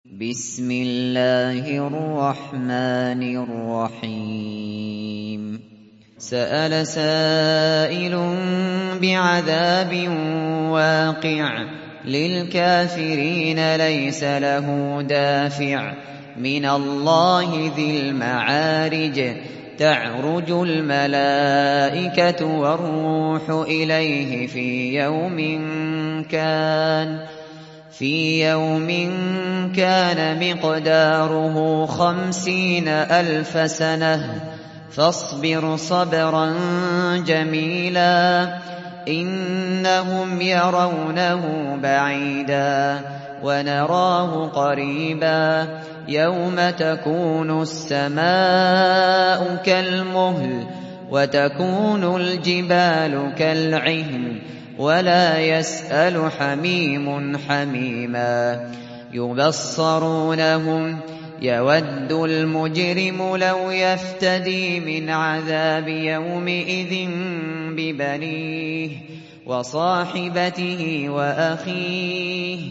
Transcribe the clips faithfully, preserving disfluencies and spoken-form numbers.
بسم الله الرحمن الرحيم سأل سائل بعذاب واقع للكافرين ليس له دافع من الله ذي المعارج تعرج الملائكة والروح إليه في يوم كان في يوم كان مقداره خمسين ألف سنة فاصبر صبرا جميلا إنهم يرونه بعيدا ونراه قريبا يوم تكون السماء كالمهل وتكون الجبال كالعهن ولا يسأل حميم حميما يبصرونهم يود المجرم لو يفتدي من عذاب يومئذ ببنيه وصاحبته وأخيه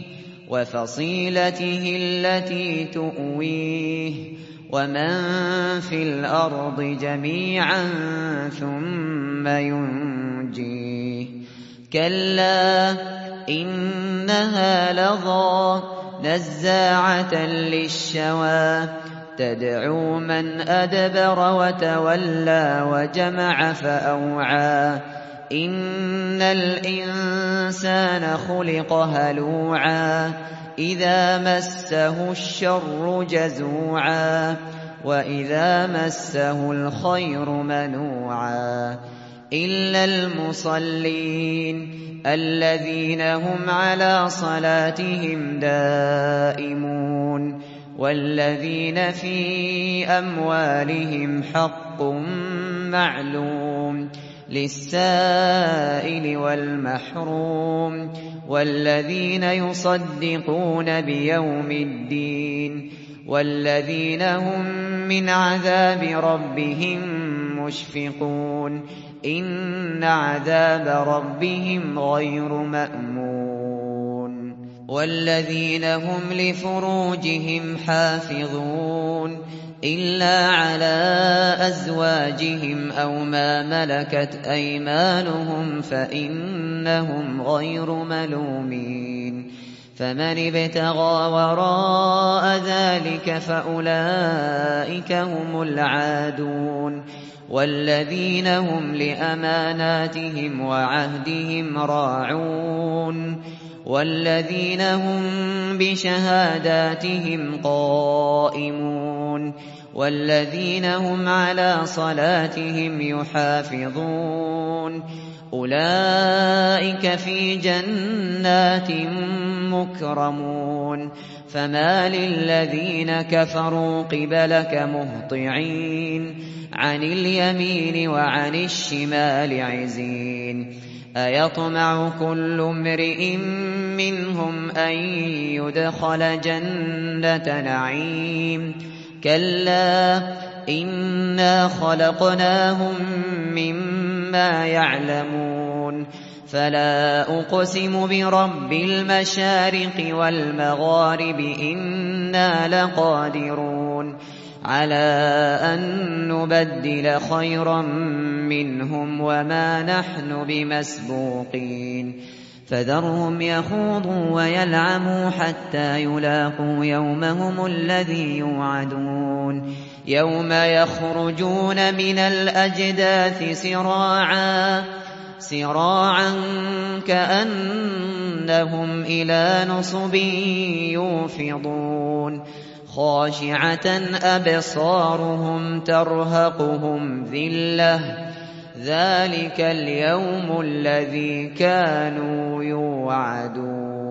وفصيلته التي تؤويه ومن في الأرض جميعا ثم ينجيه كلا إنها لظى نزاعة للشوى تدعو من أدبر وتولى وجمع فأوعى إن الإنسان خلق هلوعا إذا مسه الشر جزوعا وإذا مسه الخير منوعا إلا المصلين الذين هم على صلاتهم دائمون والذين في أموالهم حق معلوم للسائل والمحروم والذين يصدقون بيوم الدين والذين هم من عذاب ربهم مشفقون إن عذاب ربهم غير مأمون والذين هم لفروجهم حافظون إلا على أزواجهم أو ما ملكت أيمانهم فإنهم غير ملومين فمن ابتغى وراء ذلك فأولئك هم العادون والذين هم لأماناتهم وعهدهم راعون والذين هم بشهاداتهم قائمون والذين هم على صلاتهم يحافظون أولئك في جنات مكرمون فما للذين كفروا قبلك مهطعين عن اليمين وعن الشمال عزين أيطمع كل امرئ منهم أن يدخل جنة نعيم كلا إنا خلقناهم مما يعلمون فلا أقسم برب المشارق والمغارب إنا لقادرون على أن نبدل خيرا منهم وما نحن بمسبوقين فذرهم يخوضوا ويلعبوا حتى يلاقوا يومهم الذي يوعدون يوم يخرجون من الأجداث سراعا سراعا كأنهم إلى نصب يوفضون خاشعة أبصارهم ترهقهم ذلة ذلك اليوم الذي كانوا يوعدون